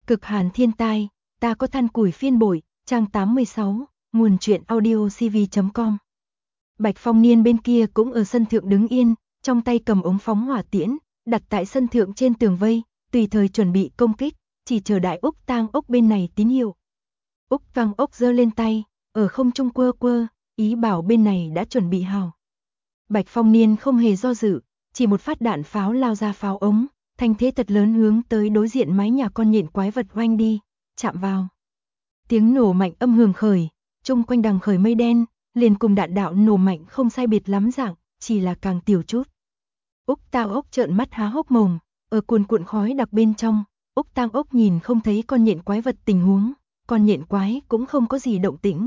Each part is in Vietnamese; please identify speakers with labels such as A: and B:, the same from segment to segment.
A: Cực hàn thiên tai, ta có than củi phiên bội, trang 86, nguồn truyện audio cv.com. Bạch Phong Niên bên kia cũng ở sân thượng đứng yên, trong tay cầm ống phóng hỏa tiễn, đặt tại sân thượng trên tường vây, tùy thời chuẩn bị công kích, chỉ chờ đại Úc Tang Ốc bên này tín hiệu. Úc Tang Ốc giơ lên tay, ở không trung quơ quơ, ý bảo bên này đã chuẩn bị hào. Bạch Phong Niên không hề do dự, chỉ một phát đạn pháo lao ra pháo ống, thanh thế thật lớn hướng tới đối diện mái nhà con nhện quái vật oanh đi, chạm vào. Tiếng nổ mạnh âm hưởng khởi, chung quanh đằng khởi mây đen, liền cùng đạn đạo nổ mạnh không sai biệt lắm dạng, chỉ là càng tiểu chút. Úc Tang Ốc trợn mắt há hốc mồm, ở cuồn cuộn khói đặc bên trong, Úc Tang Ốc nhìn không thấy con nhện quái vật tình huống, con nhện quái cũng không có gì động tĩnh.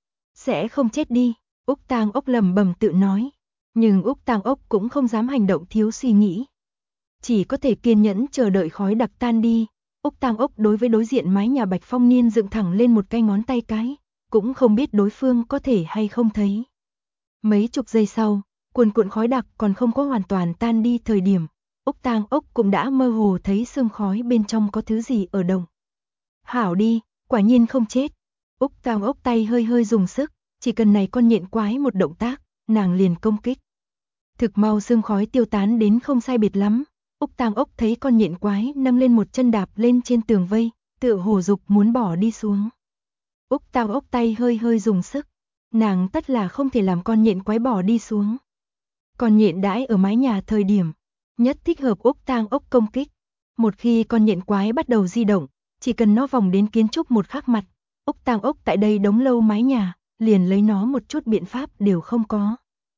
A: Sẽ không chết đi, Úc Tang Ốc lẩm bẩm tự nói, nhưng Úc Tang Ốc cũng không dám hành động thiếu suy nghĩ. Chỉ có thể kiên nhẫn chờ đợi khói đặc tan đi. Úc Tang Ốc đối với đối diện mái nhà Bạch Phong Niên dựng thẳng lên một cái ngón tay cái, cũng không biết đối phương có thể hay không thấy. Mấy chục giây sau, cuồn cuộn khói đặc còn không có hoàn toàn tan đi thời điểm, Úc Tang Ốc cũng đã mơ hồ thấy sương khói bên trong có thứ gì ở động. Hảo đi, quả nhiên không chết. Úc Tang Ốc tay hơi hơi dùng sức, chỉ cần này con nhện quái một động tác, nàng liền công kích. Thực mau sương khói tiêu tán đến không sai biệt lắm. Úc Tang Ốc thấy con nhện quái nâng lên một chân đạp lên trên tường vây, tựa hồ dục muốn bỏ đi xuống. Úc Tang Ốc tay hơi hơi dùng sức, nàng tất là không thể làm con nhện quái bỏ đi xuống. Con nhện đãi ở mái nhà thời điểm, nhất thích hợp Úc Tang Ốc công kích. Một khi con nhện quái bắt đầu di động, chỉ cần nó vòng đến kiến trúc một khắc mặt, Úc Tang Ốc tại đây đống lâu mái nhà, liền lấy nó một chút biện pháp đều không có.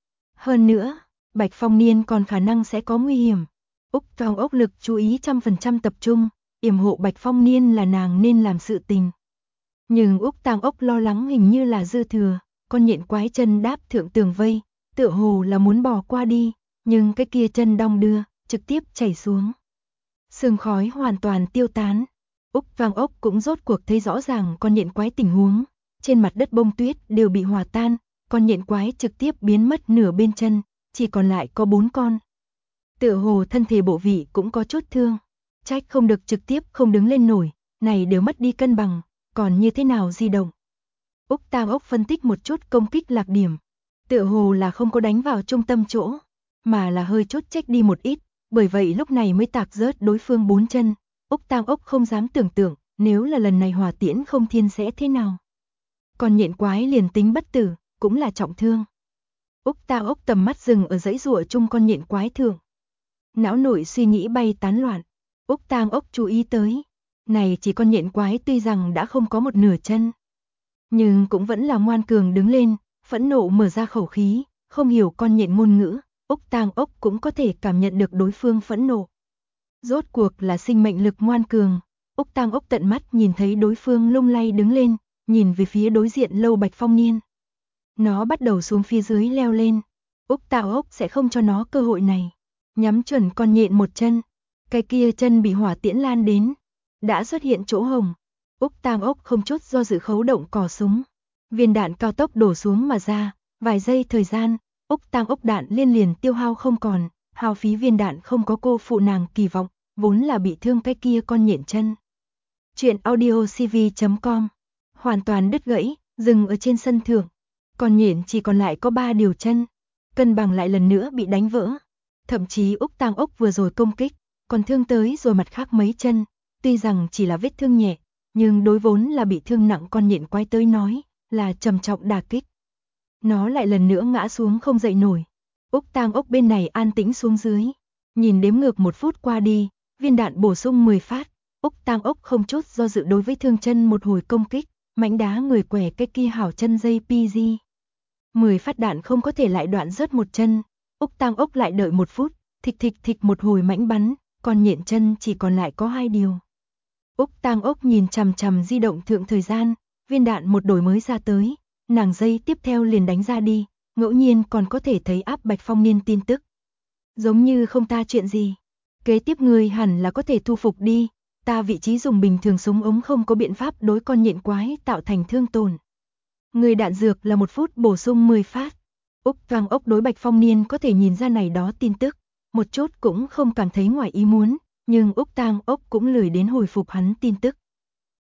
A: Hơn nữa, Bạch Phong Niên còn khả năng sẽ có nguy hiểm. Úc Tang Ốc lực chú ý 100% tập trung, yểm hộ Bạch Phong Niên là nàng nên làm sự tình. Nhưng Úc Tang Ốc lo lắng hình như là dư thừa, con nhện quái chân đáp thượng tường vây, tựa hồ là muốn bò qua đi, nhưng cái kia chân đong đưa, trực tiếp chảy xuống. Sương khói hoàn toàn tiêu tán. Úc Tang Ốc cũng rốt cuộc thấy rõ ràng con nhện quái tình huống, trên mặt đất bông tuyết đều bị hòa tan, con nhện quái trực tiếp biến mất nửa bên chân, chỉ còn lại có 4 con. Tựa hồ thân thể bộ vị cũng có chút thương, trách không được trực tiếp không đứng lên nổi, này đều mất đi cân bằng, còn như thế nào di động. Úc Tang Ốc phân tích một chút công kích lạc điểm, tựa hồ là không có đánh vào trung tâm chỗ, mà là hơi chút trách đi một ít, bởi vậy lúc này mới tạc rớt đối phương 4 chân. Úc Tang Ốc không dám tưởng tượng, nếu là lần này hỏa tiễn không thiên sẽ thế nào. Còn nhện quái liền tính bất tử, cũng là trọng thương. Úc Tang Ốc tầm mắt dừng ở dãy rụa chung con nhện quái thượng. Não nội suy nghĩ bay tán loạn, Úc Tang Ốc chú ý tới, này chỉ con nhện quái tuy rằng đã không có một nửa chân, nhưng cũng vẫn là ngoan cường đứng lên, phẫn nộ mở ra khẩu khí, không hiểu con nhện ngôn ngữ, Úc Tang Ốc cũng có thể cảm nhận được đối phương phẫn nộ. Rốt cuộc là sinh mệnh lực ngoan cường, Úc Tang Ốc tận mắt nhìn thấy đối phương lung lay đứng lên, nhìn về phía đối diện lâu Bạch Phong Niên. Nó bắt đầu xuống phía dưới leo lên, Úc Tang Ốc sẽ không cho nó cơ hội này. Nhắm chuẩn con nhện một chân, cái kia chân bị hỏa tiễn lan đến, đã xuất hiện chỗ hồng. Úc Tang Ốc không chút do dự khấu động cò súng, viên đạn cao tốc đổ xuống mà ra, vài giây thời gian, Úc Tang Ốc đạn liên liền tiêu hao không còn, hao phí viên đạn không có cô phụ nàng kỳ vọng, vốn là bị thương cái kia con nhện chân. Truyện audio cv.com, hoàn toàn đứt gãy, dừng ở trên sân thượng, con nhện chỉ còn lại có 3 điều chân, cân bằng lại lần nữa bị đánh vỡ. Thậm chí Úc Tang Ốc vừa rồi công kích, còn thương tới rồi mặt khác mấy chân, tuy rằng chỉ là vết thương nhẹ, nhưng đối vốn là bị thương nặng con nhện quái tới nói, là trầm trọng đả kích. Nó lại lần nữa ngã xuống không dậy nổi. Úc Tang Ốc bên này an tĩnh xuống dưới, nhìn đếm ngược 1 phút qua đi, viên đạn bổ sung 10 phát, Úc Tang Ốc không chút do dự đối với thương chân một hồi công kích, mãnh đá người quẻ cái kia hảo chân dây PG. 10 phát đạn không có thể lại đoạn rớt một chân. Úc Tang Ốc lại đợi 1 phút, thịch thịch thịch một hồi mãnh bắn, còn nhện chân chỉ còn lại có 2 điều. Úc Tang Ốc nhìn chằm chằm di động thượng thời gian, viên đạn một đổi mới ra tới, nàng dây tiếp theo liền đánh ra đi, ngẫu nhiên còn có thể thấy áp Bạch Phong Niên tin tức. Giống như không ta chuyện gì, kế tiếp người hẳn là có thể thu phục đi, ta vị trí dùng bình thường súng ống không có biện pháp đối con nhện quái tạo thành thương tổn. Người đạn dược là 1 phút bổ sung 10 phát. Úc Tang Ốc đối Bạch Phong Niên có thể nhìn ra này đó tin tức, một chút cũng không cảm thấy ngoài ý muốn, nhưng Úc Tang Ốc cũng lười đến hồi phục hắn tin tức,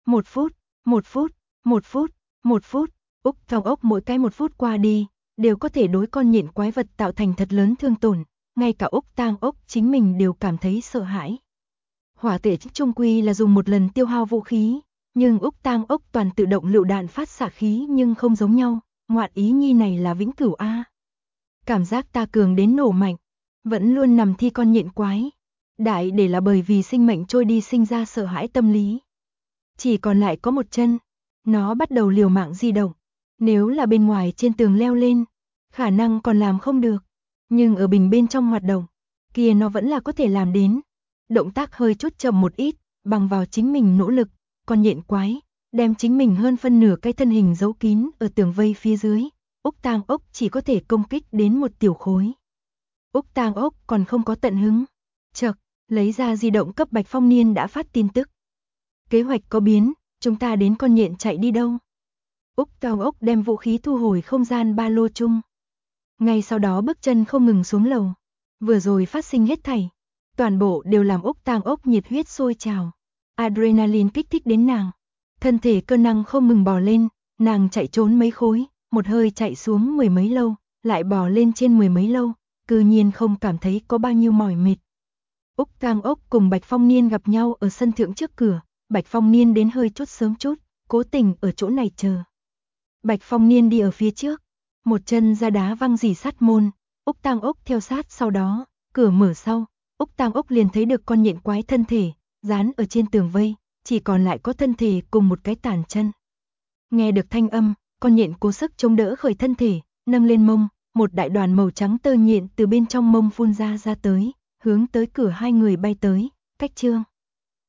A: 1 phút, 1 phút, 1 phút, 1 phút, Úc Tang ốc mỗi cái 1 phút qua đi, đều có thể đối con nhện quái vật tạo thành thật lớn thương tổn, ngay cả Úc Tang ốc chính mình đều cảm thấy sợ hãi. Hỏa tể trung quy là dùng một lần tiêu hao vũ khí, nhưng Úc Tang ốc toàn tự động lựu đạn phát xạ khí nhưng không giống nhau, ngoạn ý nhi này là vĩnh cửu a. Cảm giác ta cường đến nổ mạnh, vẫn luôn nằm thi con nhện quái. Đại để là bởi vì sinh mệnh trôi đi sinh ra sợ hãi tâm lý. Chỉ còn lại có một chân, nó bắt đầu liều mạng di động. Nếu là bên ngoài trên tường leo lên, khả năng còn làm không được. Nhưng ở bình bên trong hoạt động, kia nó vẫn là có thể làm đến. Động tác hơi chút chậm một ít, bằng vào chính mình nỗ lực, con nhện quái, đem chính mình hơn phân nửa cái thân hình giấu kín ở tường vây phía dưới. Úc Tang ốc chỉ có thể công kích đến một tiểu khối. Úc Tang ốc còn không có tận hứng. Chợt, lấy ra di động cấp Bạch Phong Niên đã phát tin tức. Kế hoạch có biến, chúng ta đến con nhện chạy đi đâu? Úc Tang ốc đem vũ khí thu hồi không gian ba lô chung. Ngay sau đó bước chân không ngừng xuống lầu. Vừa rồi phát sinh hết thảy, toàn bộ đều làm Úc Tang ốc nhiệt huyết sôi trào. Adrenaline kích thích đến nàng. Thân thể cơ năng không ngừng bò lên, nàng chạy trốn mấy khối, một hơi chạy xuống 10 mấy lâu, lại bò lên trên 10 mấy lâu, cư nhiên không cảm thấy có bao nhiêu mỏi mệt. Úc Tang ốc cùng Bạch Phong Niên gặp nhau ở sân thượng trước cửa, Bạch Phong Niên đến hơi chút sớm chút, cố tình ở chỗ này chờ. Bạch Phong Niên đi ở phía trước, một chân ra đá văng rỉ sắt môn, Úc Tang ốc theo sát sau đó, cửa mở sau, Úc Tang ốc liền thấy được con nhện quái thân thể, dán ở trên tường vây, chỉ còn lại có thân thể cùng một cái tàn chân. Nghe được thanh âm, con nhện cố sức chống đỡ khởi thân thể, nâng lên mông, một đại đoàn màu trắng tơ nhện từ bên trong mông phun ra tới, hướng tới cửa hai người bay tới, cách chương.